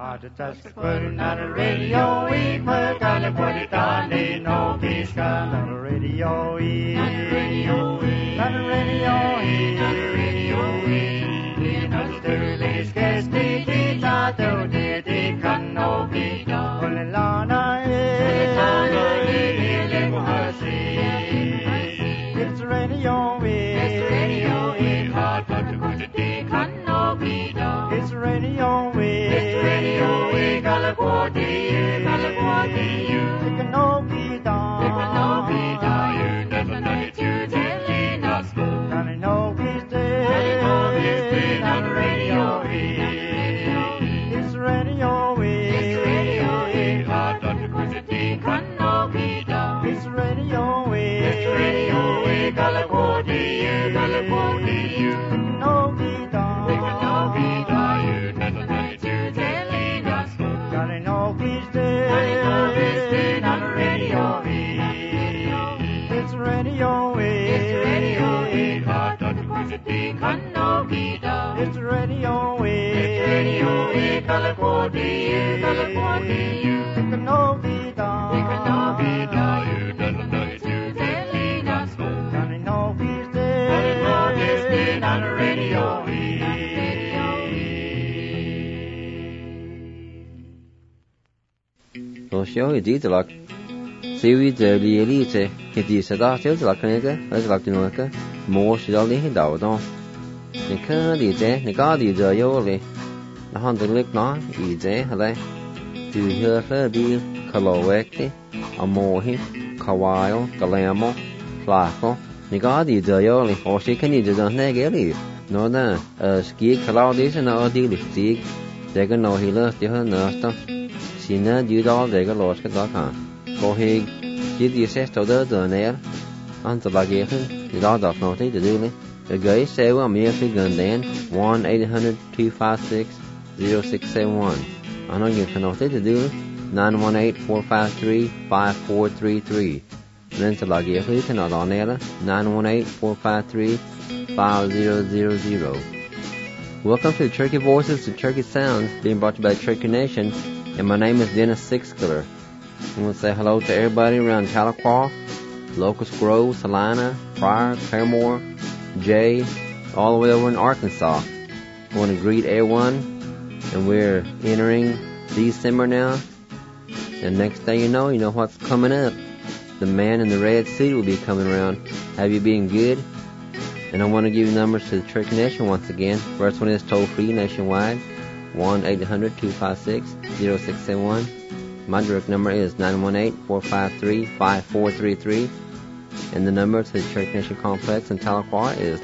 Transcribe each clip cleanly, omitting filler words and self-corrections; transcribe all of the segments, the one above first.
Tasquin on the radio, we put on the body down, they know he's got on the radio, on the radio, on the radio, on the radio, in the sterling case, they thought they can know be done. It's radio, it's radio, hard but to go to the can know be done. It's radio, it's radio, California, California, you can know be done. You can know be done. You never know it, you telling us go. Can know he's dead. Can know he's dead on the radio. It's radio, it's radio, hard but to go to the can know be done. It's radio, California, California, you can know be done. You can know be done. You never know it, you telling us go. Gotta know he's dead. Gotta know he's dead on the radio. It's radio, it's radio, hard but to go to the can know be done. It's radio, California, California, you can know be done. You can know be done. You never know it, you telling us go. Gotta know he's dead. Gotta know he's dead on the radio. Då kör jag dit och ser vi det lite det så där så att kan jag att det något more så där det då ni kan det ni kan det jag le när han det lik nå i det eller du hör för det kalawek amohi kawaio kalamo flako ni kan det jag le och så kan ni det när det le nó nè ski kalau det så nó đi lịch sig det cái nó hila det hơn nữa đó xin nó dư đó để cái lột cái đó cả có khi chỉ đi xét tàu đó này anh ta bảo gì hơn thì đó đọc nó thấy được đấy cái gửi xe qua miếng cái gần đến 1-800-256-0671 anh nói gì nó thấy được đấy 918-453-5433 nên ta bảo gì hơn thì nó đó này là 918-453-5000. Welcome to Cherokee Voices, the Cherokee Sounds, being brought to you by Cherokee Nation, and my name is Dennis Sixkiller. I want to say hello to everybody around Tahlequah, Locust Grove, Salina, Pryor, Claremore, Jay, all the way over in Arkansas. I want to greet everyone, and we're entering December now, and next thing you know what's coming up. The man in the red suit will be coming around. Have you been good? And I want to give you numbers to the Cherokee Nation once again. First one is toll-free nationwide, 1-800-256-0671. My direct number is 918-453-5433. And the number to the Cherokee Nation Complex in Tahlequah is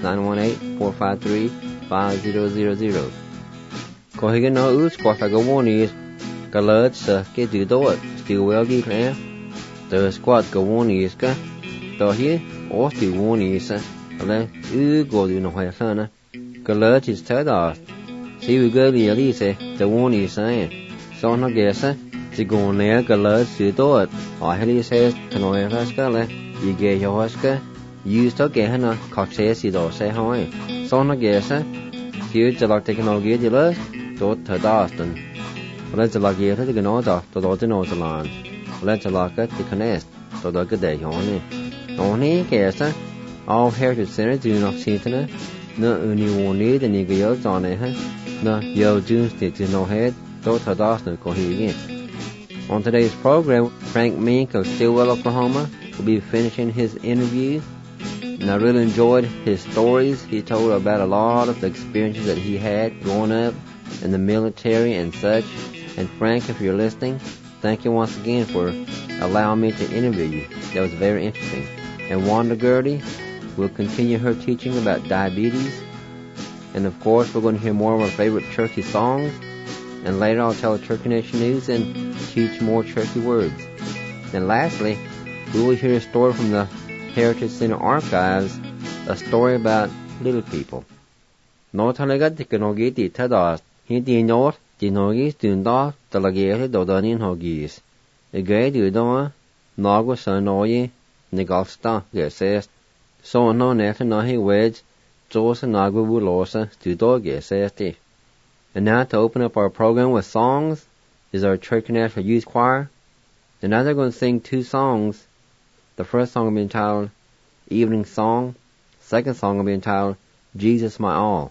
918-453-5000. Có hiền nó ước qua phải có vô ní cả lợt sợ cái từ đó still well ghi nè. The squad có vô ní cả. Đó hi ó still vô ní sa. Là go đi nó hay hơn nè. Cả lợt is thế đó. See we go đi đi se. The vô ní sa. So nó ghé sa. Chỉ còn nè cả lợt sự đó. Hỏi đi se cái nói ra cái là gì ghé cho cái. Use đó ghé nó khóc xe gì đó xe hỏi. So nó ghé sa. Hereจะลักเทคโนโลยีดีเลยตัวเธอได้ตันแล้วจะลักเยอะที่กันน้อยตัวที่น้อยจะลานแล้วจะลักก็ที่คะแนนตัวก็ได้ย้อนนี่ตอนนี้แกซะ All Heritage Center จูนออกซีนนะเนื้ออุณิวันนี้แต่นี่ก็เยอะจอเนี่ยฮะเนื้อเยอะจูนที่จูนเอาเฮดตัวเธอได้ตันก็ฮีงี้ On today's program, Frank Mink of Stillwell, Oklahoma, will be finishing his interview. And I really enjoyed his stories. He told about a lot of the experiences that he had growing up in the military and such. And Frank, if you're listening, thank you once again for allowing me to interview you. That was very interesting. And Wanda Gertie will continue her teaching about diabetes. And of course, we're going to hear more of our favorite Cherokee songs. And later I'll tell the Cherokee Nation News and teach more Cherokee words. And lastly, we will hear a story from the Heritage Center Archives, a story about little people. Nói thằng cái cái nó ghi thì thế đó, hiện tại nó thì nó ghi từ đó từ là ghi thì đầu đó nên họ ghi. Cái từ đó nó có sợ nói gì gọi là cái xe, so nó nè thì nó hay wedge, cho sẽ nó có bù lỗ sa từ đó cái xe thì. And now to open up our program with songs is our Church National Youth Choir. And now they're going to sing 2 songs. The first song will be entitled Evening Song. Second song will be entitled Jesus My All.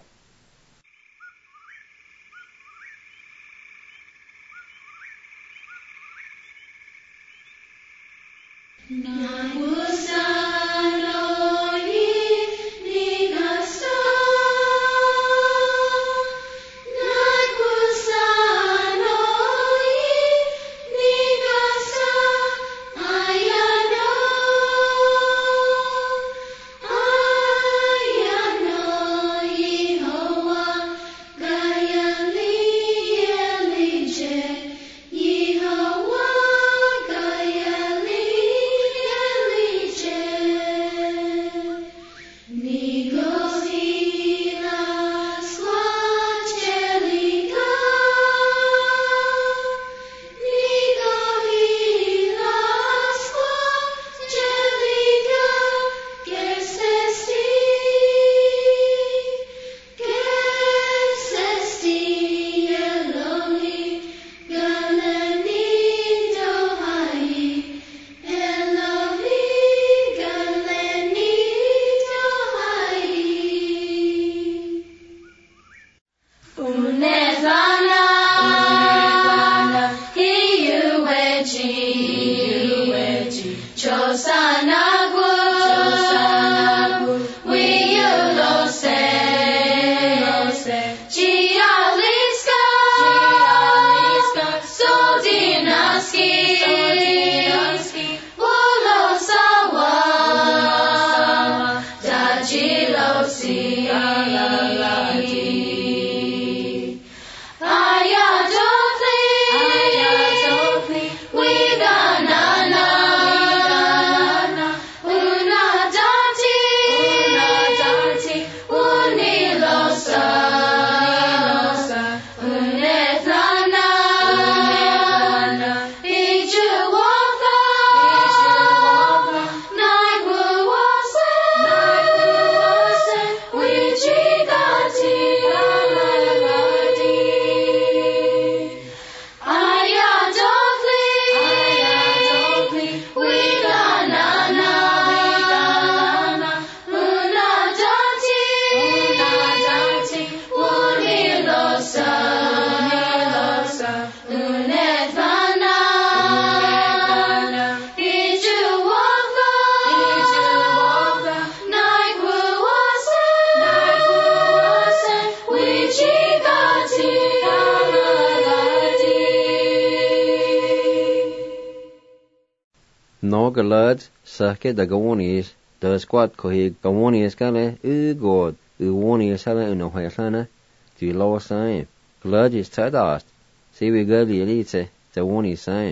No galad sake da gawonis da squad kohi gawonis gale god uwonis sala no hayasana di law sign galad is tadas see we gali elite the woni sign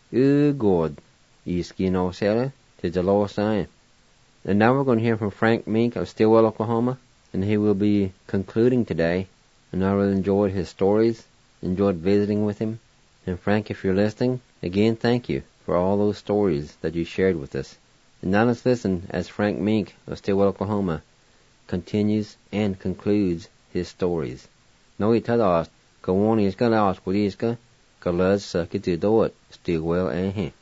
god is kino sala to the law sign. And now we're going to hear from Frank Mink of Stillwell, Oklahoma, and he will be concluding today. And I really enjoyed his stories, enjoyed visiting with him. And Frank, if you're listening, again, thank you for all those stories that you shared with us. And now let's listen as Frank Mink of Stillwell, Oklahoma, continues and concludes his stories. No itadas, kawani iska laos kudiska, kalaz sakiti doat, Stillwell he.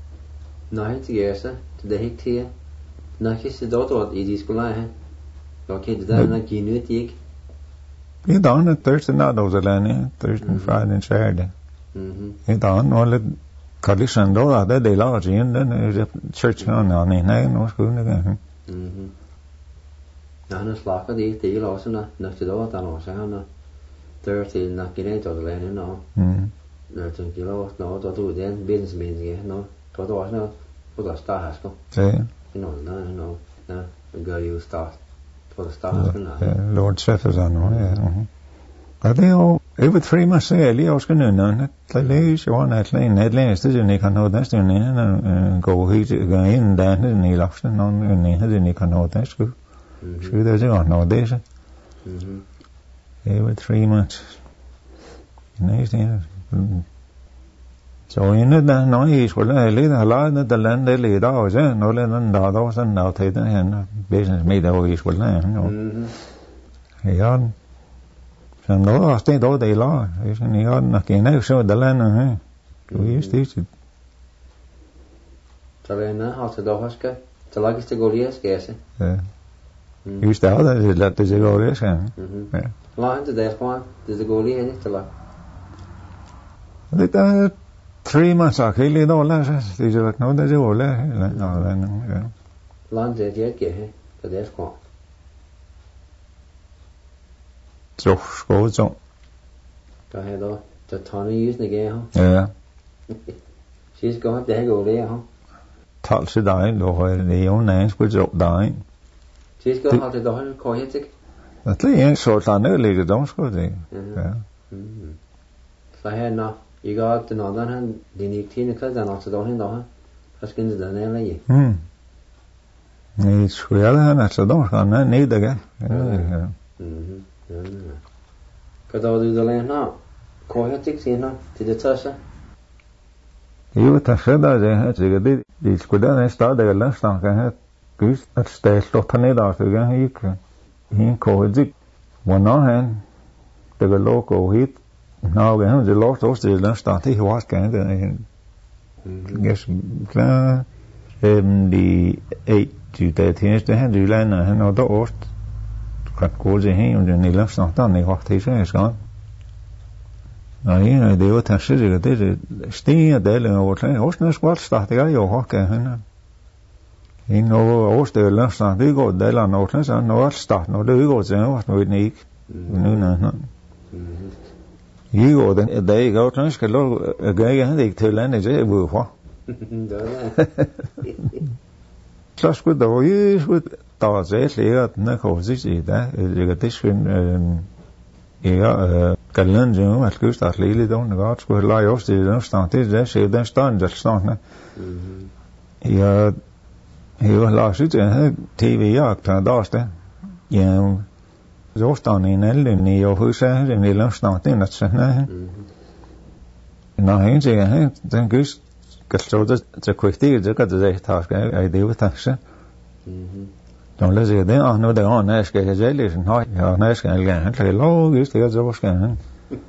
No it's yesa, to the hictia. No kiss the dot idis kulahe. Okay, the dana ginutik. You don't Thursday night those Thursday and Friday and Saturday. You don't all the collection door that they large in then church on in no school again. Now slaka the losna next to dot and also Thursday not getting to the land no. No to kilo no to do then business means no to no for the star has go. You know, no, the girl you start for the stars. Lord Sheffers on one, yeah. They all, every 3 months, I was going to know that least one at lane, at least, and they can know that's the name and go in there, and he lost it on, and he can know that's good. Sure, there's a no days. Every 3 months. Nice, yeah. So in it nói is của nó lấy là lá nó tên lên để lì đó chứ nó lên nó đó sân nào thấy nó business made the is của nó thì on Some no, stay all day long. Isn't he on a can show the land? We used to. Talena how to do haska. The luggage to go yes, guess. Yeah. Used to other is let the go yes. Yeah. Line to that one. Does the goalie in it to luck? It 3 months I kill it all last. Is it no, there's all there. No, then. Line to yet get here. To that one. So, go so. Go ahead, though. The Tony using again, huh? Yeah. She's going to go there, huh? Talk to dying, or the own names was up dying. She's going to the whole coyote. At least, short on early, don't go there. Yeah. So, I had no. You got the northern hand, the Nick because they're not to the hand, huh? Huskin's the name. It's real, and that's a don't on need again. Because I'll do the land now. Coyote, you know, to the Tusha. You would have said that they did this good and started a lunch tank and had goose at stage to tornado again. He called it one hand, the local heat. Now again, the Lord was the lunch tank. He was kind of, guess, the 8 to 13 they had to land and all the old. Cut goes in here and the lunch tank done. They walked his hands gone. Nei, det var kanskje det stiger delen av vårt land. Hvordan skal starte jeg jo hakke henne? Inn over årsdelen, det går delen av vårt land, så nå starten, og det går til å være nik. Jeg går det jeg går til, skal lov greie henne til landet, det hvorfor. Så skulle det jo skulle ta seg slik at den kostet seg det, det skulle Gallen jo at gust at lille don godt skulle lege os det den stand det så den stand der stand ja var lagt ut TV jagt der der ja så stand en alle i og huset den lille stand den at sådan nej ikke den gust skal så det kvalitet det kan det task er det jo task Don't let it there. I know they're on there. Skal jeg lige sådan høj? Ja, nej, skal jeg gerne. Han kan logisk, det er så skal han.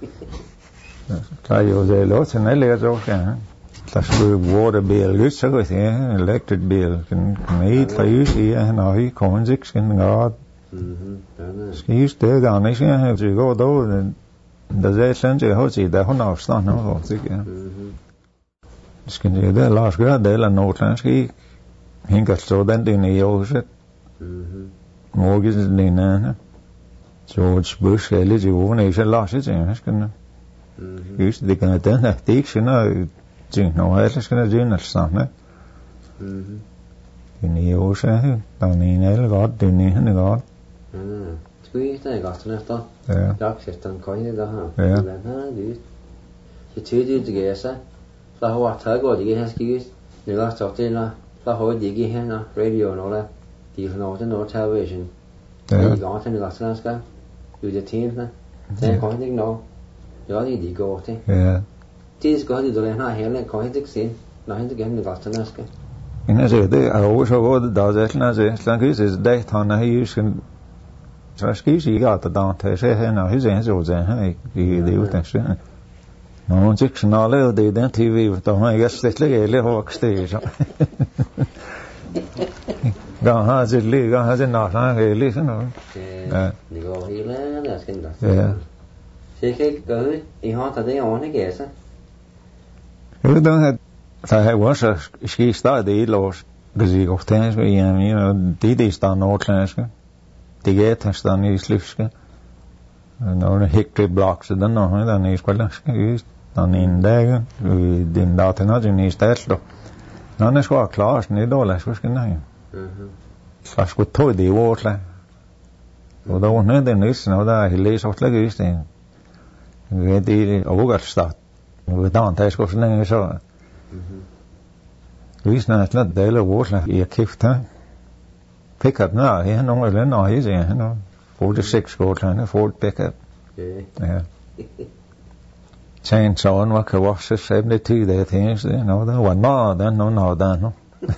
Så jo det låt til alle så skal han. Der skulle water bill lidt så godt ja, electric bill kan ikke træse i han og i kommer ikke skal godt. Skal det der nej skal han til gå dog. Der er sådan til hos i der hun afstand nu så ikke. Skal det der lars gøre det eller noget han skal ikke. Hænge så den det i også. Mortgage Lena George Bush eller de vågne ikke lade sig til skal just det kan den er det ikke sådan ting når jeg skal det den sammen den er jo så der er en eller godt den er han godt skulle ikke det godt næste ja jeg synes den kan ikke der her ja det så tidligt det gør så så har jeg taget det her skal det er så det er så har det ikke her radio og noget de har noget no television de går til det svenska ud af tiden det kan ikke nå ja de går til ja det skal de der har hele kan ikke se når han det gerne det svenska en altså det er også godt der er sådan altså sådan det han har jo sådan så skal jeg sige at der er til han og han så det han det er jo sådan Nå, ikke sådan noget det den TV der har jeg slet ikke eller hokste så har det ligger har det nok han lige sådan noget ja det går hele der skal der ja så kan gøre I har taget det ordentligt gæse jeg ved at der har også ski start i los hvis jeg ofte er hjemme det står nordlandske det gør det står i slyske når det hækker blok så den når der er i skolanske den en dag den dagen når den er stærkt når det skal klare sådan et år så skal nej så skulle tog det i vores land og der var noget den næsten og der læser også lægge i stedet det og hvor start og der der skal sådan noget så vi snakker lidt del af vores land i kæft her pickup nå her nogle eller andre her siger han og 46 skål Ford pickup ja Chain on what can wash the 72 there things you know there one no no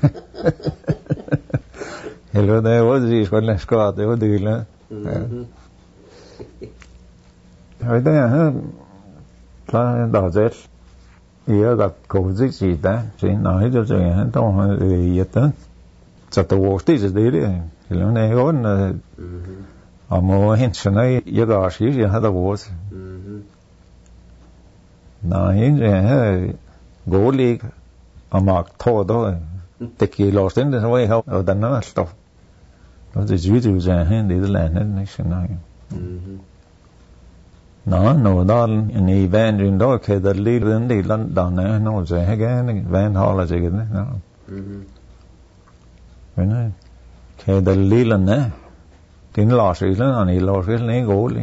Hello there was this what let's go out there do you Ở đây là đào chết giờ gặp cầu dịch gì đó chỉ nói cho chuyện hắn tao gì đó chặt đầu tí gì đấy thì lúc này còn mà hiện giờ này giờ gặp gì gì hết đâu nói hiện giờ gỗ ly mà thô đó thì khi lột đến thì phải học ở đó nó stop nó chỉ duy ra hết để làm hết này sẽ nói nó đó ni vanrin đó cái đó lý đến đi lần đó này nó sẽ cái van hall gì cái nó vậy này cái đó lý lần này thì nó lọt rồi nó này lọt cái này gỗ đi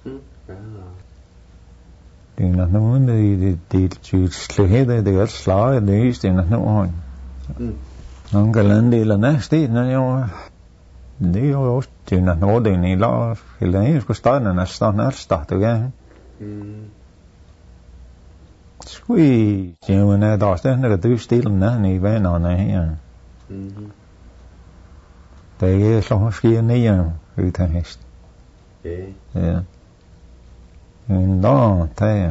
thì nó muốn đi chịu hết đấy để xóa để thì nó hỏi nó cái lần đi lần này thì nó nhau đi ở thì nó để này lo cái này có start nó start again squee chỉ mà này đó sẽ nó cái thứ stil nữa này về nó này tại sao kia này rồi thằng hết đó thế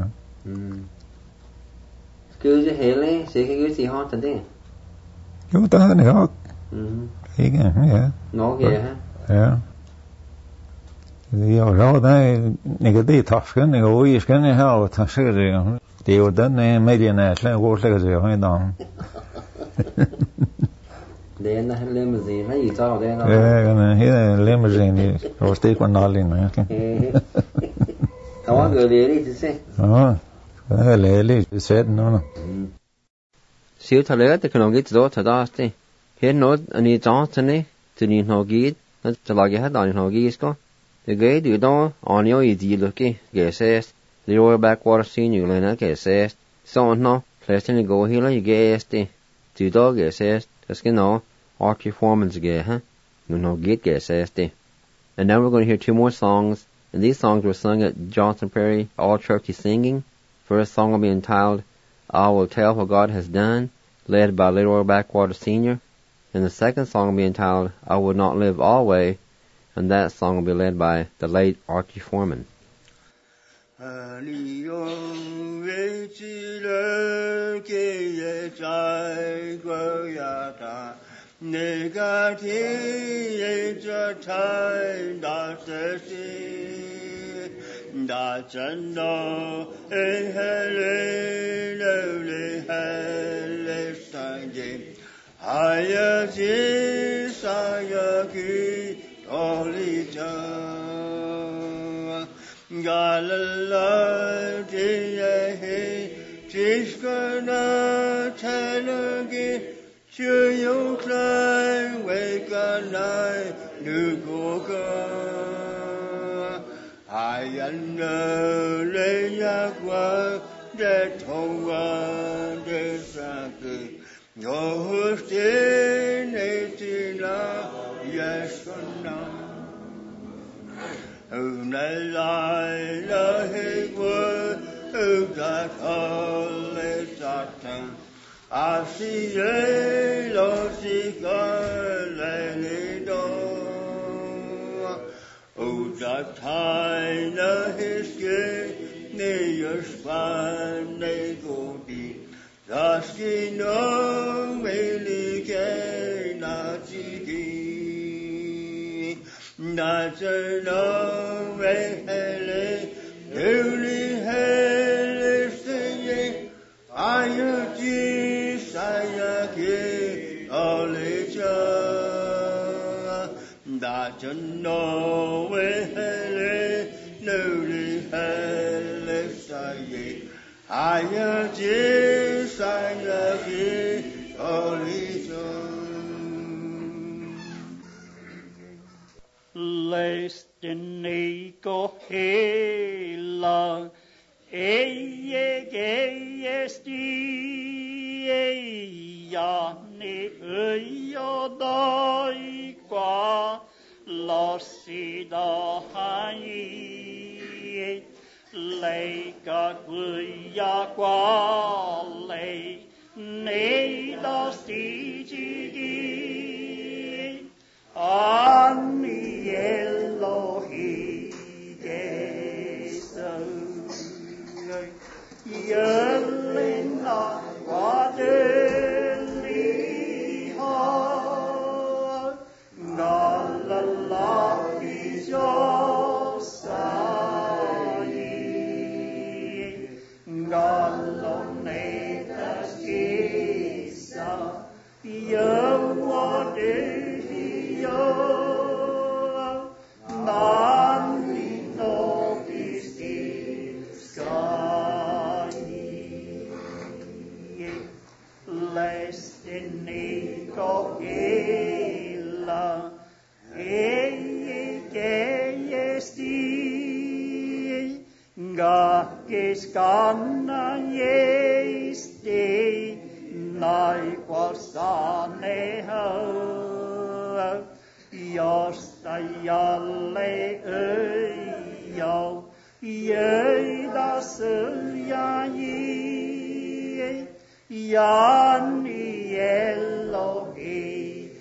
cứ thế hệ lấy sẽ cái gì hot thật đấy chúng ta này hot thấy cái này nó kìa hả thì ở đó này cái gì thắc cái này ôi cái này hao thắc cái gì thì ở đó này mấy đứa này là vô cái gì hay đó để nó lên mà gì mấy gì sao đây nó cái này lên mà gì thì ở đây còn nói lên nữa đó người đi thì sẽ cái lệ sẽ nó siêu thà lệ thì cái đó thật đó thế hiện nó anh ấy chọn thế này thì nó ghi nó chỉ là cái đó nó ghi có cái điều đó anh ấy gì được cái sẽ Leroy Backwater Senior lên cái sẽ sau nó phải xin go hi là cái este từ đó cái sẽ cái nó Archie Foreman's cái ha nó ghi cái sẽ este and now we're going to hear two more songs. And these songs were sung at Johnson Prairie All Church Singing. First song will be entitled I Will Tell What God Has Done, led by Leroy Backwater Sr. And the second song will be entitled I Will Not Live Always, and that song will be led by the late Archie Foreman. 내가 뒤에서 달다시피 나전노 에헬레레레상지 하여지 사여기 돌리자 갈라디에 지스거나 타르기 chưa yêu trai quay cả lại 누구 가 hai anh lấy giá qua để thâu để ra cười ngồi trên này chỉ là Giêsu năm này lại là hết quên đã thở lấy sát thân I see ye lo si ka le ni do o da tai na his ke ne yos pa ne go di da ski no me li ke na ji gi na je no me hele li hele se I chân nó về hele nêu đi hele sai gì ai nhớ chỉ sai nhớ khi có lý chân destiny có he la ya ni yo dai qua lo si da hai lei ka ya qua lei nei da si ji ani Elohi Jøllinna var dødelig hav, Gallalaki josai, Gallonetas gisa, Jøva dødelig hav, Manni nopisti skai. Lestiniko illa, Kejesti, Gakis kanna jesti, Naikualsane hau, Josta jalle öjau, Jöida syljaji, Janni Elohi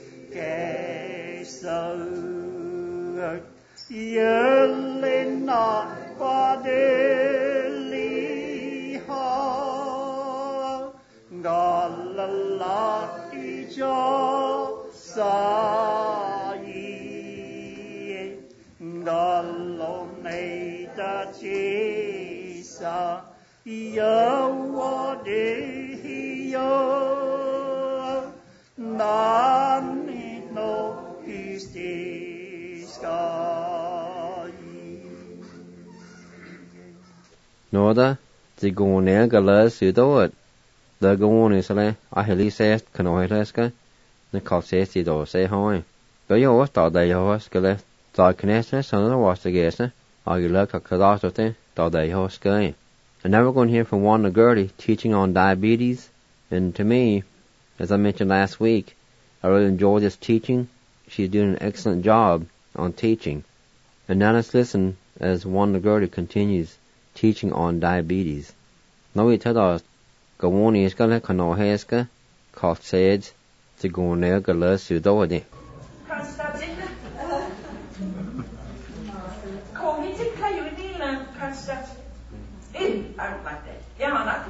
keisau, Jöllinna vadeli hav, Gallalaki josai, Galloneita jisa, Jøvadehio, Nanni no pistiskai. Noda, the Gonia Galas Sudowat, the Gonisale, Aheli says, Canoileska, the Calcesi do say hoi. Go your thought they host, Gale, thought Knesset, son of the Wastegesa, Agula Cadastote, thought they host guy. And now we're going to hear from Wanda Gertie teaching on diabetes. And to me, as I mentioned last week, I really enjoy this teaching. She's doing an excellent job on teaching. And now let's listen as Wanda Gertie continues teaching on diabetes. Now we tell us, Gawoni is gonna Kanoheska, Cough Seds, to go near Galas Sudowadi. Jeg har nok.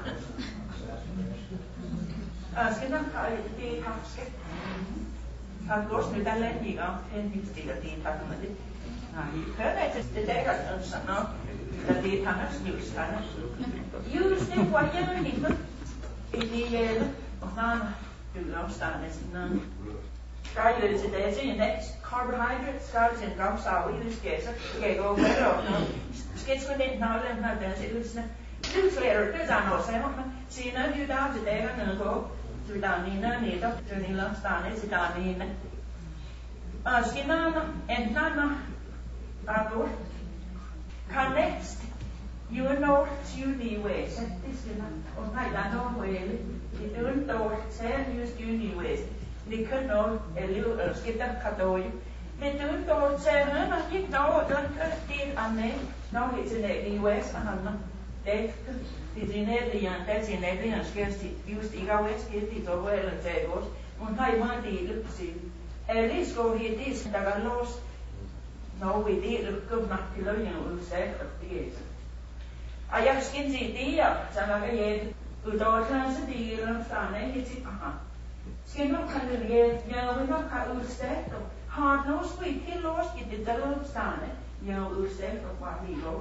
Skal nok det har sket. Har gått med den længe om hen stiller det tak med det. Nej, hør det til det der sådan noget. Der det har snus han. Just det var jeg ikke. Det og han du afstande sådan. Skal jeg til det til en carbohydrate skal til en gram sauer i skæser. Skal jeg gå med og skal sgu den når den har den til sådan. Newsletter, there's an assignment. See, now you down today, I'm going to go to Danina, Nita, Janila, Stani, Danina. Skinana, and Nana, Abur. Connect, you know, to the way. Set this in a night, I know where you don't know, say, use uni ways. They could know a little skip them cut over you. They don't know, say, you know, don't did a name. No, it's in the US, and det er that's in every scarcity used igawes it over and say goes on high one day look see at least go here this that got lost no we did look good not to learn you say det I have skins idea så man kan hjælpe uddanne sig det eller sådan ikke til skin nok kan det jeg vil nok have udstækt har no sweet helt lost det der sådan jeg udstækt og bare lige gå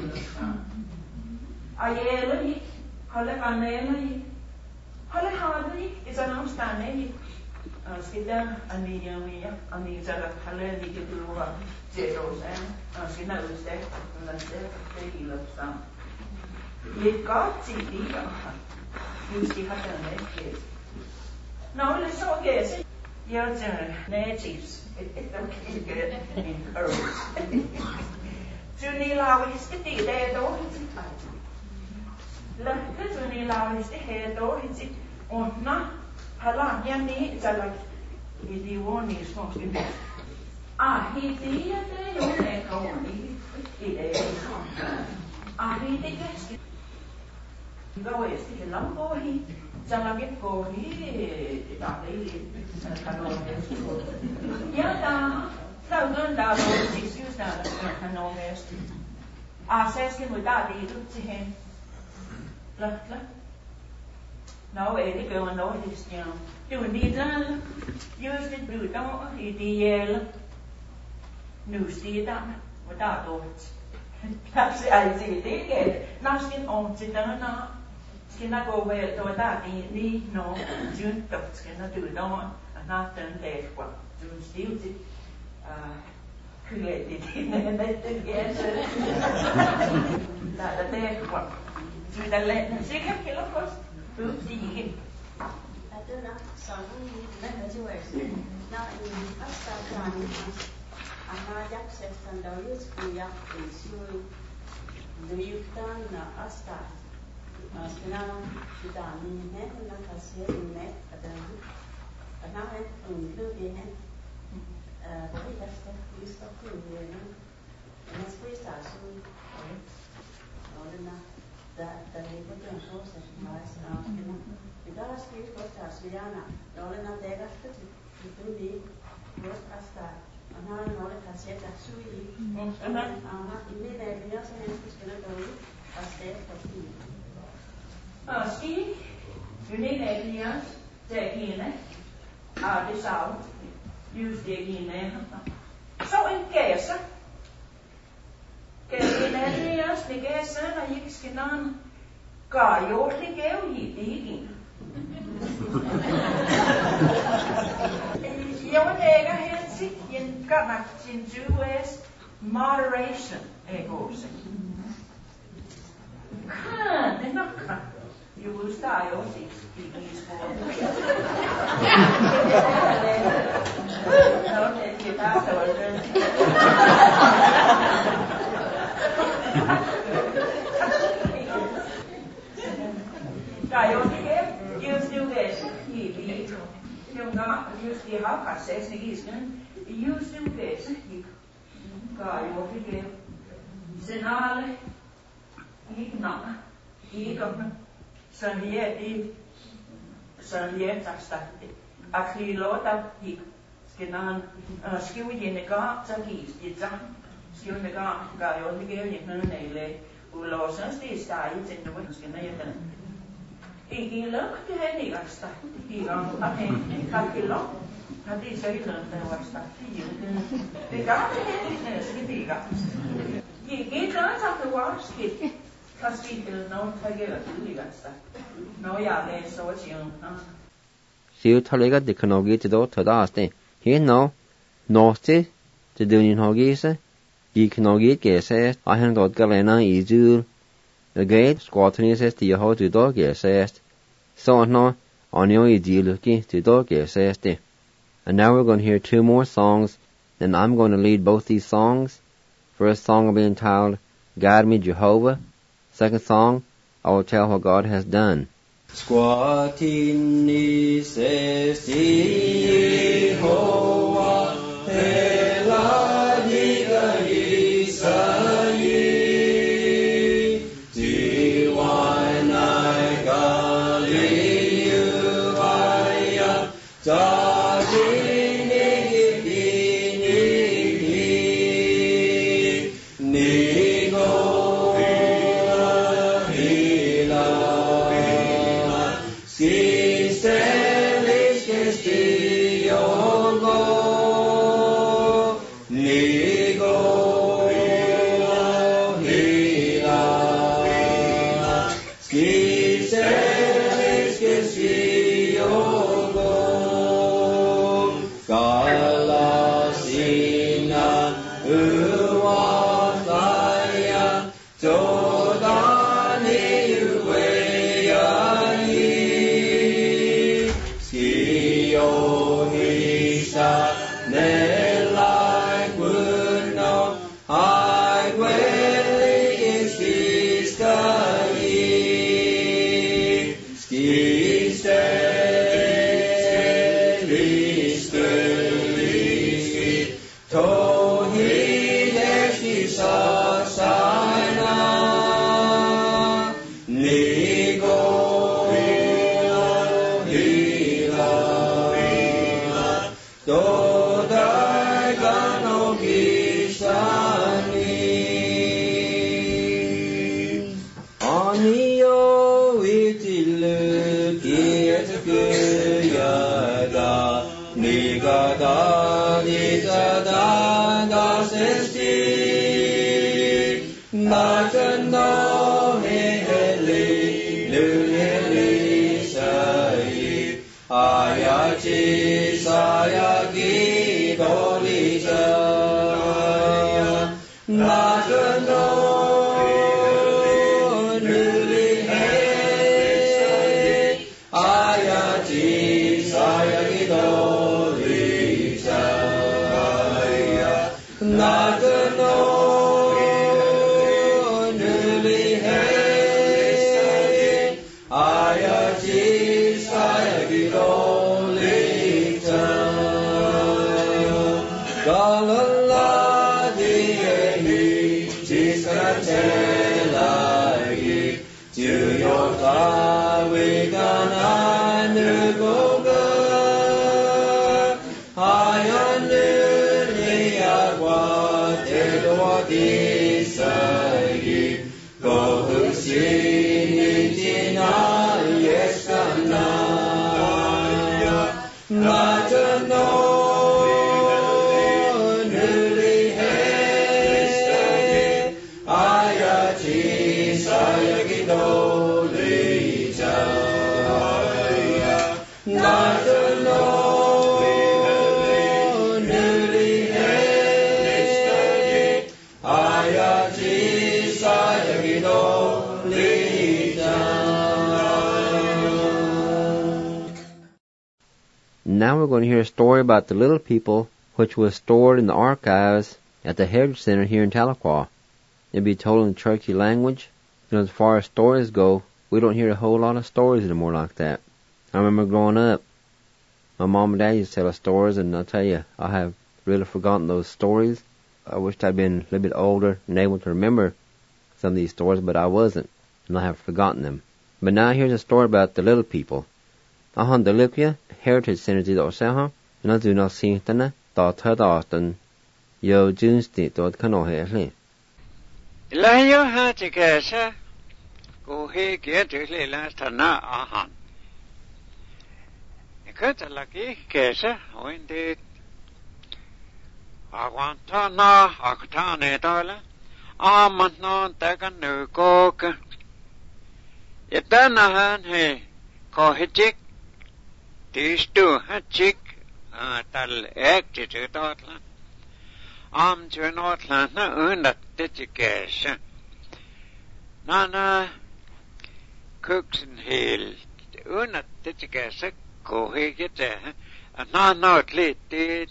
Ayela i, holde ganene i, holde harde i, det er nogle stande i. Skidder Ania Mia, Ania Halal i det du har set os af. Skidder udstæk, og den stæk, det hele sammen. Det er godt til det, just de har den med. Nå, det så gæse. Jeg er natives. Det er okay, in curves. Så ni laver i det er dårligt. Lahkatuni lawisti hedo hiti onna hala yani zalak idi woni smoking hiti ya de yone kawani ide hiti geski gawe sti lambo hi zalak ko hi da dei kano ya da saugan da lo sisus da kano mesti saski mu da de til hen Lachla. Now, Eddie, go and know this now. Do need that. Use the blue down, the nu stiger der, og der er dårligt. Altså, det er galt. Nå, skal om til denne, skal der gå vel, og der er lige noget, dynt, der skal der døde over, og der er den dag, hvor du er stiv til, køle lidt i den gæse. Der er der dag, hvor du er der landet, sikkert kælder først, du er ikke. Det er nok sådan, at det er når en opstartning Aha, jaksestan dauyuskuya isui duyuktana asta askana sidani ne na kasiya ne adamu ana hen unlu ne bari dasta lista ku ne na spesa su ona da ne ko den cosa mais askana idas ki posta asviana ona da gasta tu ni vos asta Aha, nogle kassetter sui i. Aha, i middag er vi også hen, vi skal derude og stave på fint. Og skik, vi nedad vi også, der er gene, og det savn, just det gene af ham. Så en gæse. Gæse er det også, det gæse, der ikke skal nogen gør jo det gave i, det er ikke en. Jeg lægger her til en godt nok til en 20 års moderation af gåse. Det er nok godt. Jo, der er jo også ikke i skolen. Nå, det er bare så det. Der er jo ikke just nu væsen i livet. Just det har faktisk ikke sådan. Just nu væsen i gør jo ikke senale ikke nok ikke om så vi er det så vi er der stadig aklilota ikke skal man skrive en gang så gives det så skrive en gang gør jo ikke noget næle og låse det stadig til noget skal nære den ikke luk det her ikke stadig ikke om at han kan ikke luk har det så ikke noget der var stadig det gør det her skal det ikke ikke noget der var skidt Siu talega de kanogi te do tadaste. He no norte te dunin hogise. I kanogi gesest. I han dot galena izul. The gate squattenis est the ho to do gesest. So no onio idiluki to do gesest. And now we're going to hear two more songs. And I'm going to lead both these songs. First song will be entitled Guide Me Jehovah. Second song, I will tell what God has done. Squatini sesti hoa hela diga isayi diwanai galiyuaya tajini Ski, to he, there she saw, sign chân nó he li lu he sai aya chi sa ya ki do li sa na chân nó lu li he aya chi sa ya ki do li sa na chân nó Now we're going to hear a story about the little people which was stored in the archives at the Heritage Center here in Tahlequah. It'll be told in the Cherokee language. You know, as far as stories go, we don't hear a whole lot of stories anymore like that. I remember growing up, my mom and dad used to tell us stories, and I'll tell you, I have really forgotten those stories. I wished I'd been a little bit older and able to remember some of these stories, but I wasn't, and I have forgotten them. But now here's a story about the little people. Ahan Dalipia, Heritage Center did Osaha, and I do not see Tana, thought her Austin, Yo Junes did dot Cano Hairley. Layo Hatikasa, go he get to last Tana Ahan. A cut lucky Kesa, when did I want Tana, Octane dollar, Amant non take a new coke. Yet then I had he, call he chick. These two had chick, tal acted to Dotland. To Northland, that dedication. Nana cooks and hill, that dedication, go he get there, and not late did.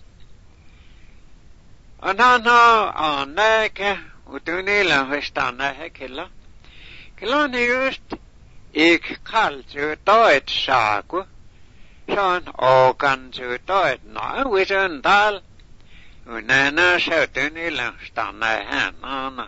And on neck, with the nail and west on the heckler. Kilon used, ik culture diet sago. Sean organ to diet now with an dal. Unana shouting ilang stand I hand on.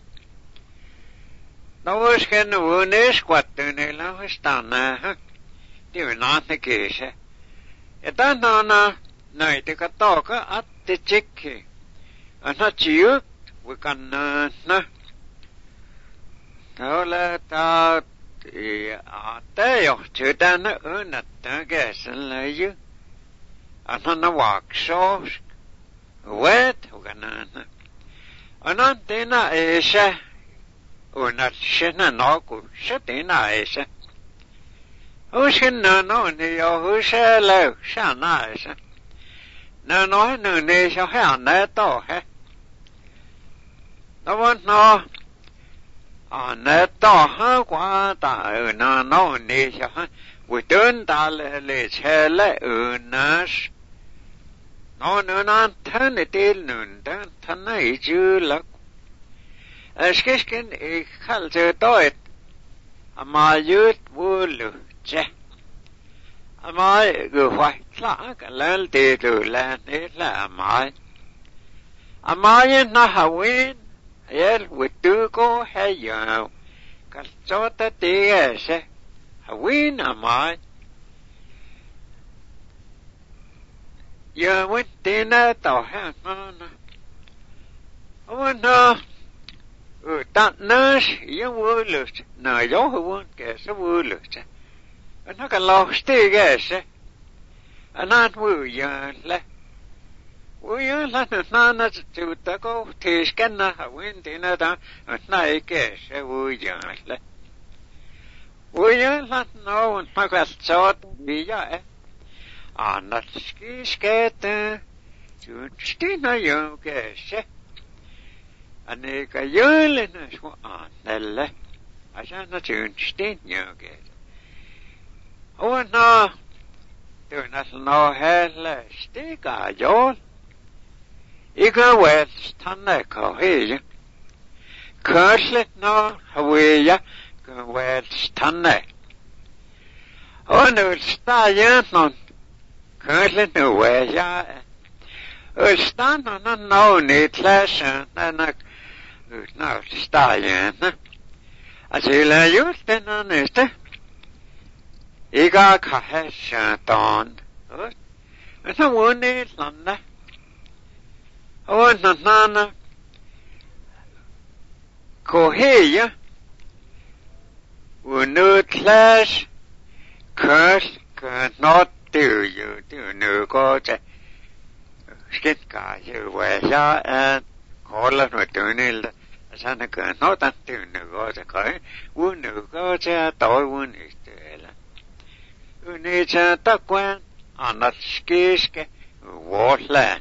No was can the wound is what do ilang stand I do not the case. It done on a night to talk at the chicky. And not you, we can no. No let out. They are to done at the gas and lay you. And on the walk sauce. Wet, and on dinner is or not shinna no good, shitina is who's in no near who's a low, shana is no near your hand that door, eh? No one no on that door, huh? What I no near your hand. We don't let's hell unas. No, turn it in, don't turn it, you look. As Kiskin, a culture doit. Am I youth wool, che? Am I go white like a little day to land it, am I? Am I in the Hawin? Yet we do go, hey, you know. Cause so that day is, Hawin, am I? You went dinner to have oh no, that nurse, you would lose. No, you won't guess a would lose. And I can lost it, guess. And not will you, Uyan la na tu ta go tis ken na win tina da na ke se uyan le. Uyan la no ma ka sot bi ya na skete tu stina yo ke se. Ane ka yele na so nelle. Asa na tu stin yo ke. O na tu na no hele stika yo. Iga wet tanne ko he. Kurslet no haweya go wet tanne. Oh no sta non. Kurslet no weya. Stan no ni clash na no sta Asila just na neste. Iga ka hasha ton. Esa wone landa. Oh, na Koheya. No clash. Curse. Not do you do no go to skit guy you wear ya and call it with doing Santa not that do no go to call. Woo no go to toy one is the Unica Takwan on that skiske Warland.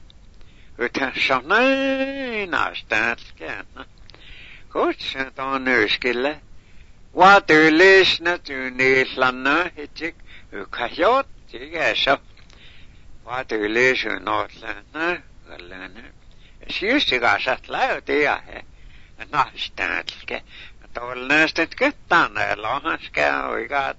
Utan nästan Kots on nuskille. Vad du lyssnar till nyslanna hittik ukajot tigesha. Vad du lyssnar nordlanna gallana. Sjusstiga sattla det nästan ske. Tol nästan skettan eller han ska och gat.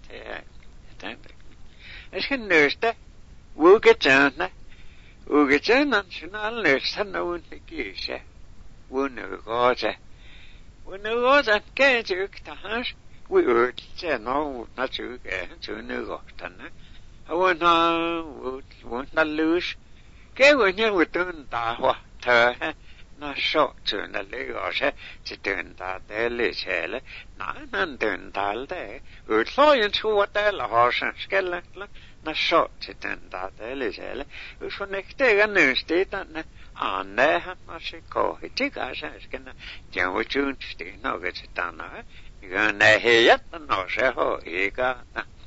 Jag ska nösta. Vugetana. Ugechen national nation no fikisha. Wunu goza. Wunu goza kejuk tahas. We urge no not to get to new gotana. I want not lose. Get when you would turn that her. Not short to the legos to turn that there little. None turn that there. Would fly into what the horse and skeleton. Na short den där det lite och så nästa nöstet att nej han ska gå hit alltså ska jag vill ju inte något stanna jag nej helt nå så ho ega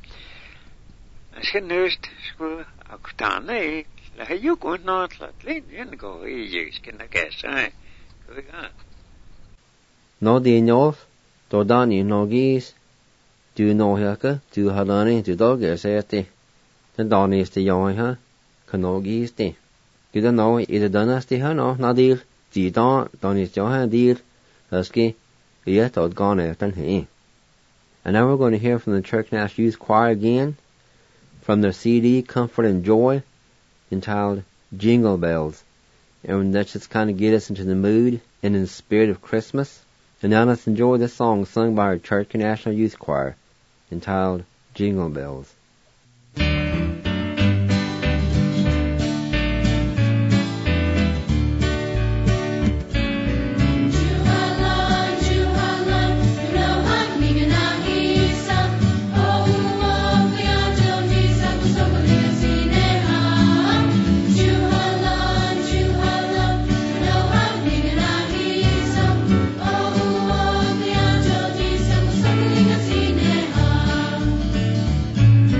ska nöst ska akutana la ju går något lite gå i ska näka No di nov då dani nogis du no haka du halani du dog säger den dagen is det jag här kan nog is det. Du då nå är det dannast det här nå när det är dagen is jag här det ska jag ta gång efter här. And now we're going to hear from the Church National Youth Choir again from their CD Comfort and Joy entitled Jingle Bells. And that's just kind of get us into the mood and in the spirit of Christmas. And now let's enjoy this song sung by our Church National Youth Choir entitled Jingle Bells. Jingle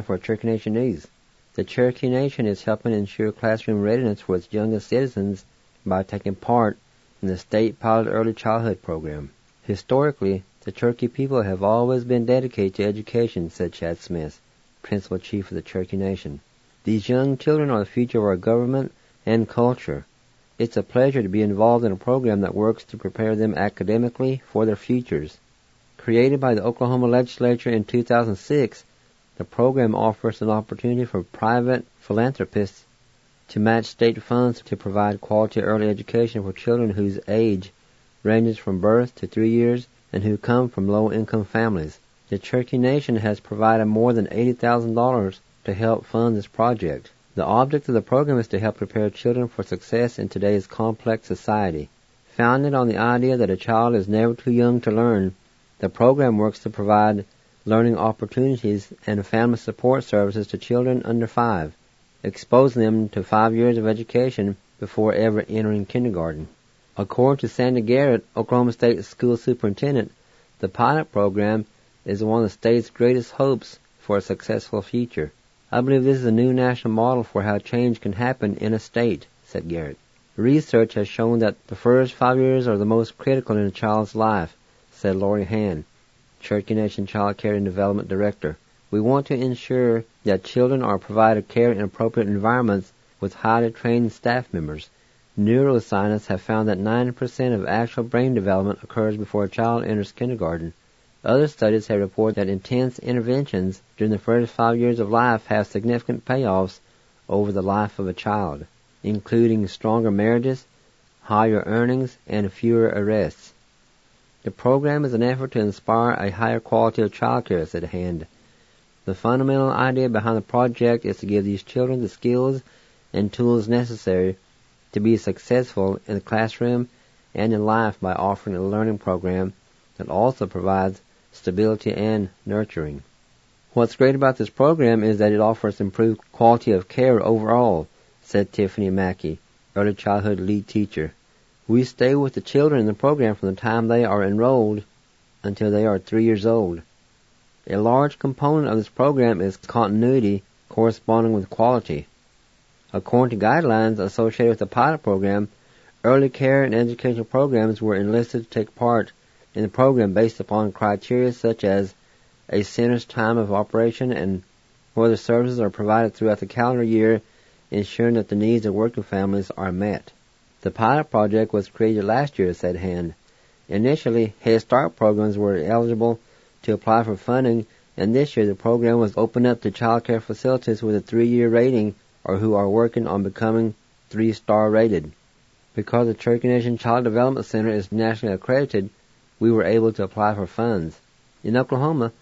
provide for Cherokee Nation needs. The Cherokee Nation is helping ensure classroom readiness for its youngest citizens by taking part in the state pilot early childhood program. Historically, the Cherokee people have always been dedicated to education, said Chad Smith, principal chief of the Cherokee Nation. These young children are the future of our government and culture. It's a pleasure to be involved in a program that works to prepare them academically for their futures. Created by the Oklahoma Legislature in 2006, the program offers an opportunity for private philanthropists to match state funds to provide quality early education for children whose age ranges from birth to 3 years and who come from low-income families. The Cherokee Nation has provided more than $80,000 to help fund this project. The object of the program is to help prepare children for success in today's complex society. Founded on the idea that a child is never too young to learn, the program works to provide learning opportunities and family support services to children under 5, exposing them to 5 years of education before ever entering kindergarten. According to Sandy Garrett, Oklahoma State School Superintendent, the pilot program is one of the state's greatest hopes for a successful future. I believe this is a new national model for how change can happen in a state, said Garrett. Research has shown that the first 5 years are the most critical in a child's life, said Lori Hand, Cherokee Nation Child Care and Development Director. We want to ensure that children are provided care in appropriate environments with highly trained staff members. Neuroscientists have found that 90% of actual brain development occurs before a child enters kindergarten. Other studies have reported that intense interventions during the first 5 years of life have significant payoffs over the life of a child, including stronger marriages, higher earnings, and fewer arrests. The program is an effort to inspire a higher quality of child care, said Hand. The fundamental idea behind the project is to give these children the skills and tools necessary to be successful in the classroom and in life by offering a learning program that also provides stability and nurturing. What's great about this program is that it offers improved quality of care overall, said Tiffany Mackey, early childhood lead teacher. We stay with the children in the program from the time they are enrolled until they are 3 years old. A large component of this program is continuity corresponding with quality. According to guidelines associated with the pilot program, early care and educational programs were enlisted to take part in the program based upon criteria such as a center's time of operation and whether services are provided throughout the calendar year, ensuring that the needs of working families are met. The pilot project was created last year, said Hand. Initially, Head Start programs were eligible to apply for funding, and this year the program was opened up to child care facilities with a 3-year rating or who are working on becoming 3-star rated. Because the Cherokee Nation Child Development Center is nationally accredited, we were able to apply for funds. In Oklahoma,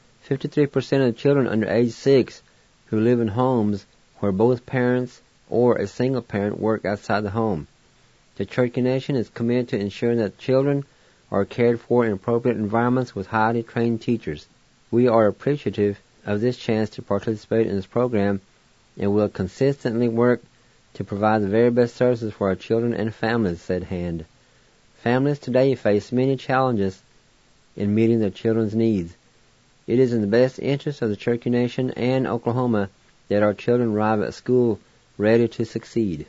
53% of children under age 6 who live in homes where both parents or a single parent work outside the home. The Cherokee Nation is committed to ensuring that children are cared for in appropriate environments with highly trained teachers. We are appreciative of this chance to participate in this program and will consistently work to provide the very best services for our children and families, said Hand. Families today face many challenges in meeting their children's needs. It is in the best interest of the Cherokee Nation and Oklahoma that our children arrive at school ready to succeed.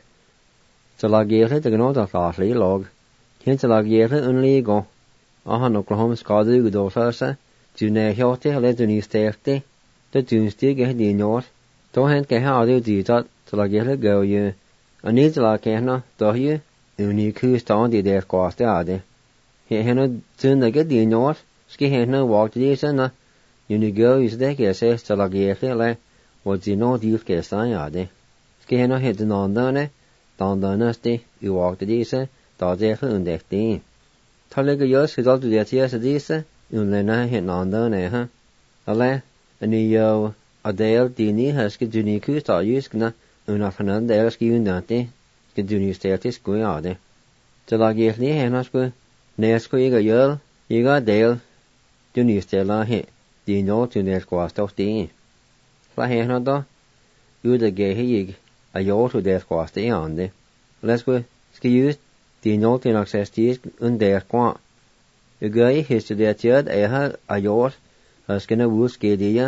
So lag yelhe the gno da thali log. Hint lag yelhe unlego. Ahan Oklahoma skadu gudosasa. Du ne hjote le du ni stefte. The dunstig ge di nor. To hent ge ha du di tot to lag yelhe go you. Anid lag kehna do you. Uni ku stand di der kwaste ade. He hena tun ge di nor. Ski hena walk di sana. Uni go is de ge se to lag yelhe le. What di no di ke san ade. Ski hena het non dane. Dandanasti uwagte disse, da zefe undekti. Talige jøs hidal du det jøs disse, unlena hen andane ha. Alle, ani jo adel dini haske duni kusta juskna, unafanan del ski undati, ske duni stelti skuade. Talag jefni henasku, nesku iga jøl, iga del, duni stela he, dino tunes kwastofti. Fla henada, uda gehi a jord det kwaste i ande. Lesbe skal just de noten accessties under kwa. Ugei histe det jød ha a jord, skena wuske dia,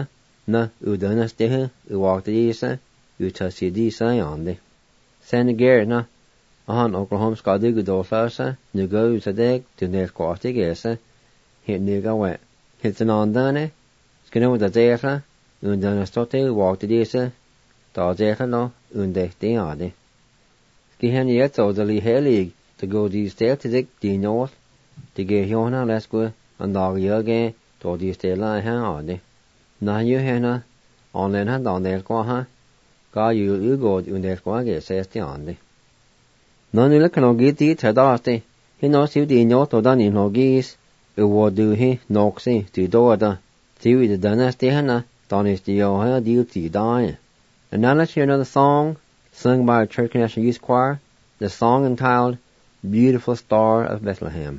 na udana stehe walked isa utasidi sayande. Sen ger na ahan Oklahoma skadi gudolasa nugo utadeg to nes quartig esa hit nuga wet. Hits an andane skino da zeta undana stote walked isa da zeta no unde deade. Skihen yet odali helig to go di steltidik di north to ge hona lesque and dog yoge to di stela haade. Na you hena on len han dan del kwa ha ga you go unde kwa ge sesti ande. No nu kan og giti tadaste he no siu di north to dan in hogis wo du he noxi ti doda ti with the dynasty hana dan is di o ha di ti die. And now let's hear another song sung by a Church National Youth Choir, the song entitled Beautiful Star of Bethlehem.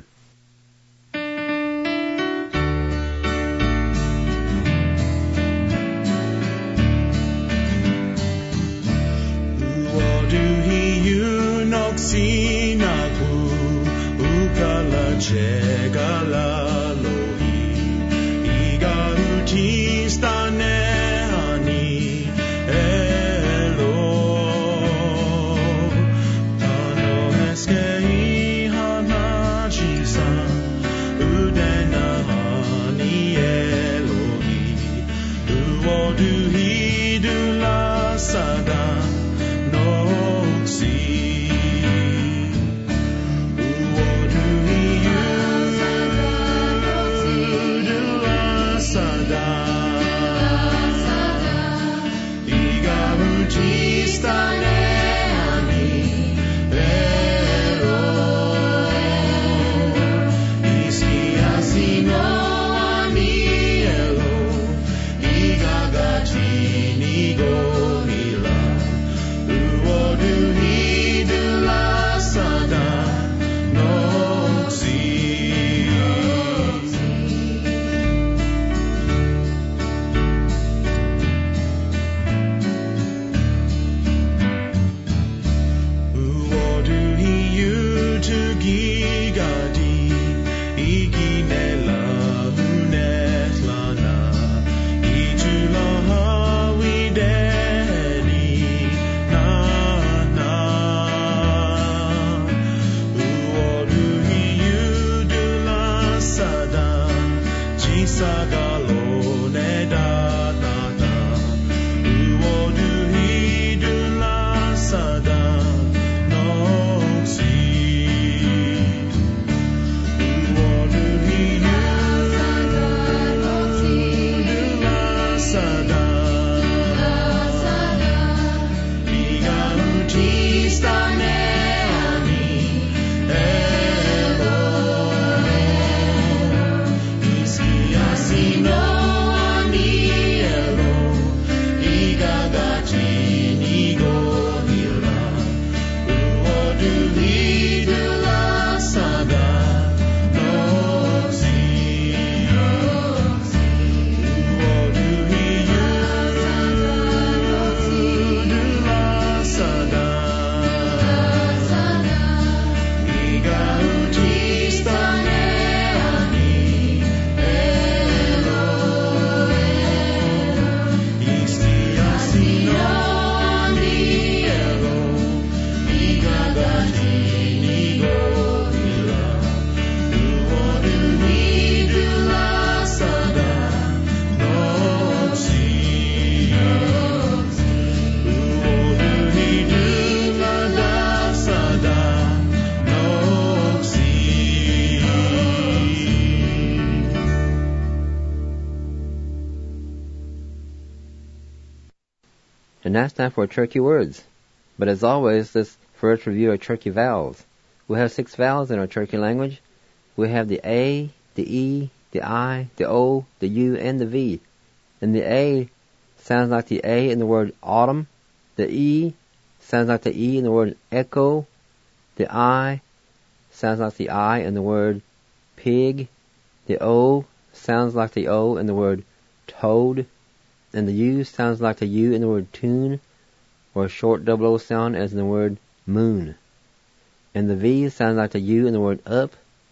And that's time for Turkey words. But as always, let's first review our Turkey vowels. We have 6 vowels in our Turkey language. We have the A, the E, the I, the O, the U, and the V. And the A sounds like the A in the word autumn. The E sounds like the E in the word echo. The I sounds like the I in the word pig. The O sounds like the O in the word toad. And the U sounds like the U in the word tune, or a short double O sound as in the word moon. And the V sounds like the U in the word up,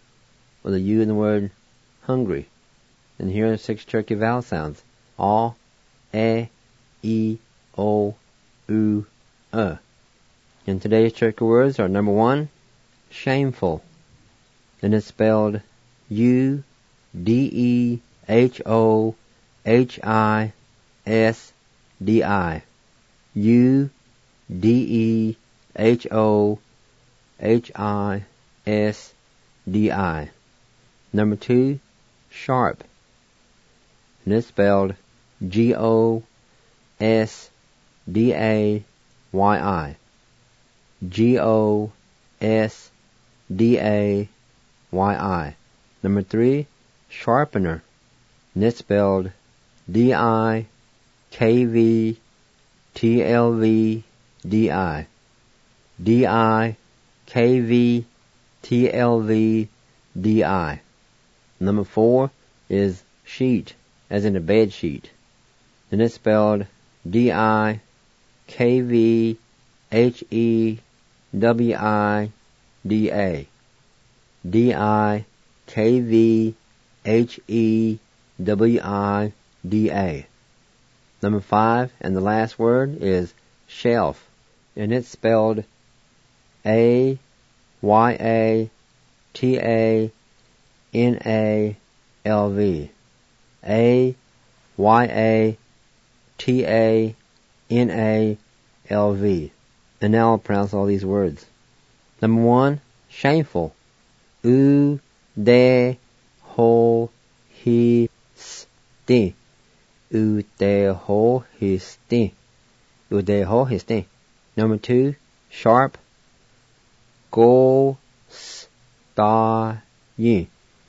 or the U in the word hungry. And here are 6 Turkey vowel sounds: A, E, I, O, U, E. And today's trick words are number 1, shameful. And it's spelled U-D-E-H-O-H-I-S-D-I. U-D-E-H-O-H-I-S-D-I. Number 2, sharp. And it's spelled G-O-S-D-A-Y-I. G-O-S-D-A-Y-I. Number 3, sharpener. And it's spelled D-I-K-V-T-L-V-D-I. D-I-K-V-T-L-V-D-I. Number 4 is sheet, as in a bed sheet. And it's spelled D-I-K-V-H-E-W-I-D-A. D-I-K-V-H-E-W-I-D-A. Number 5, and the last word is shelf. And it's spelled A-Y-A-T-A-N-A-L-V. A-Y-A-T-A-N-A-L-V. And now I'll pronounce all these words. Number 1, shameful. U-de-ho-hi-sti. U-de-ho-hi-sti. U-de-ho-hi-sti. Number 2, sharp. Go-sta-yi.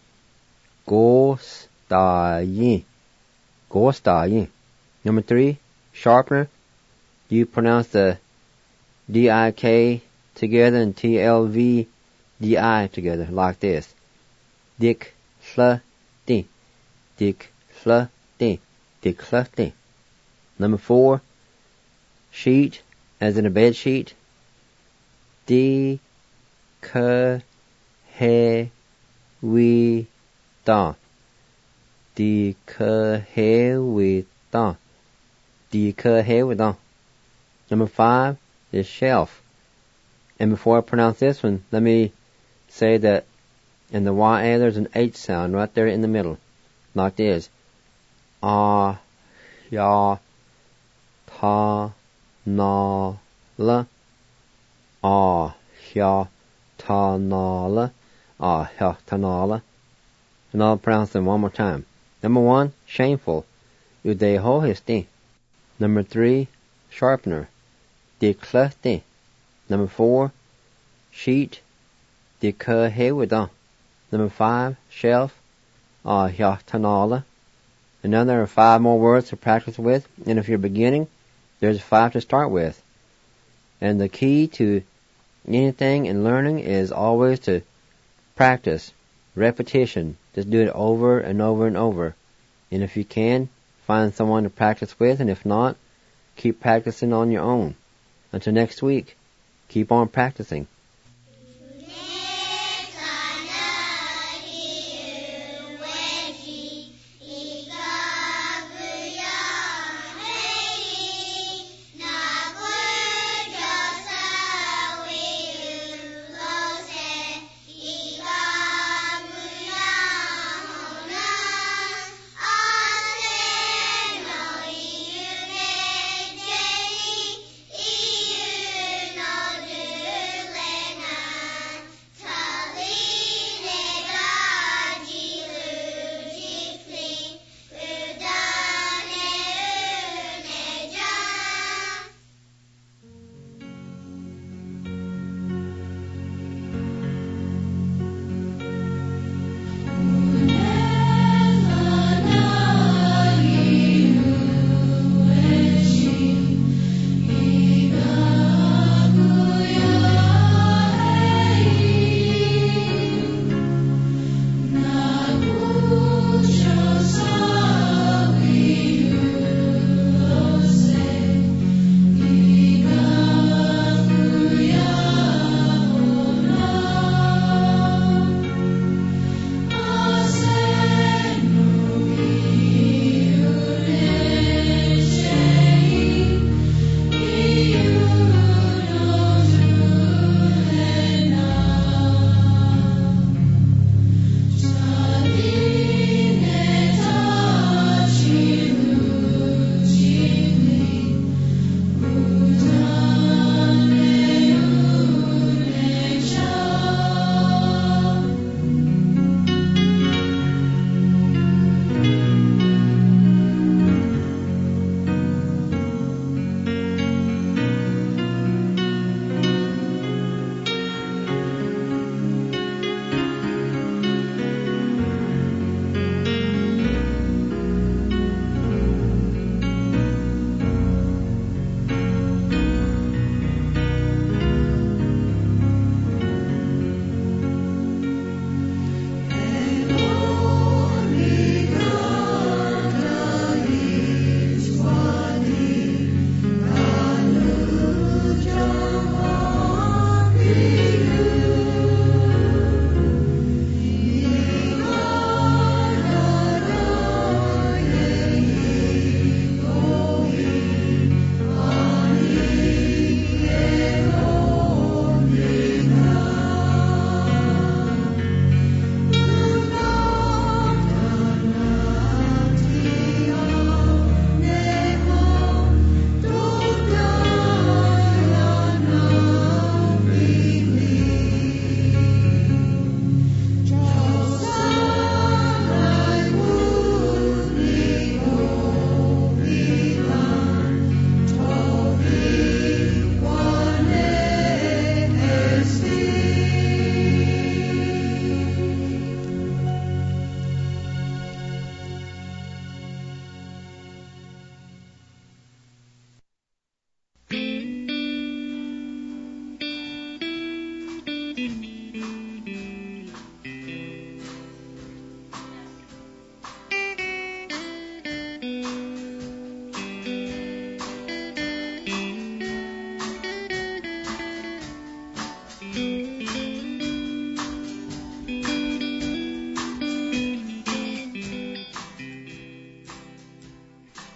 Go-sta-yi. Go-sta-yi. Number 3, sharpener. You pronounce the D-I-K together and T-L-V-D-I together like this. Dik-fla-di. Dik-fla-di. Dik-fla-di. Number 4, sheet, as in a bed sheet. Di-ka-he-wi-da. Di-ka-he-wi-da. Di-ka-he-wi-da. Number 5 is shelf. And before I pronounce this one, let me say that in the Y-A there's an H sound right there in the middle, like this. Ah, ya, ta, na, la. Ah, ya, ta, na, la. Ah, ya, ta, na, la. And I'll pronounce them one more time. Number 1, shameful. U-de-ho-hi-sti. Number 3, sharpener. Di-kla-sti. Number 4, sheet. Di-ka-he-wi-da. Number 5, shelf. Ah-ya-ta-na-la. And now there are 5 more words to practice with. And if you're beginning, there's 5 to start with. And the key to anything in learning is always to practice. Repetition. Just do it over and over and over. And if you can, find someone to practice with. And if not, keep practicing on your own. Until next week, keep on practicing.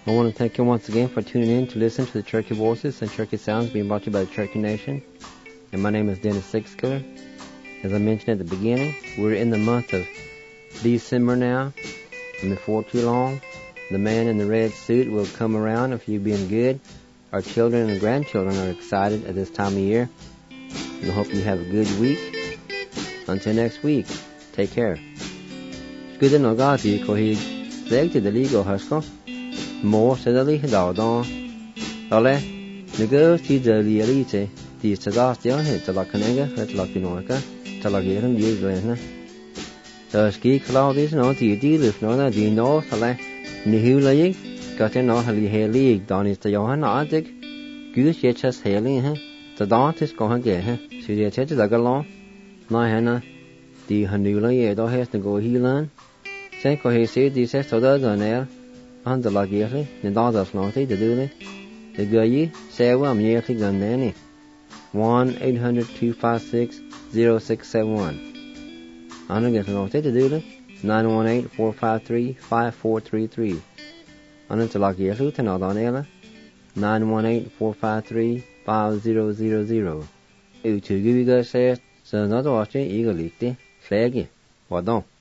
I want to thank you once again for tuning in to listen to the Cherokee Voices and Cherokee Sounds being brought to you by the Cherokee Nation. And my name is Dennis Sixkiller. As I mentioned at the beginning, we're in the month of December now, and before too long, the man in the red suit will come around if you've been good. Our children and grandchildren are excited at this time of year. We hope you have a good week. Until next week, take care. Good no gati ko hi deg to the legal hasko. More steadily hidaldon. Ole, the girls see the reality. The Sebastian hit the Lacanega, at Lapinoca, Talagiran, the Glenna. The ski clouds no the deal if no, the north, ale, Nihula, got in all her league, Don is the Johanna Arctic. Goose yet just hailing, the dart is going to get, she did catch like a law. No, Hannah, the Hanula, yet or has to go healing. Senko he said, the says to the nail, and the lucky, the daughter's naughty to do it. The girl, say, well, I'm nearly done any. 1-800-256-0671. I'm going to get naughty to do it. 918-453-5433. I'm going to lucky a loot and all on Ella. 918-453-5000. If you give you guys say, so not watching, you go leak the flag. What don't?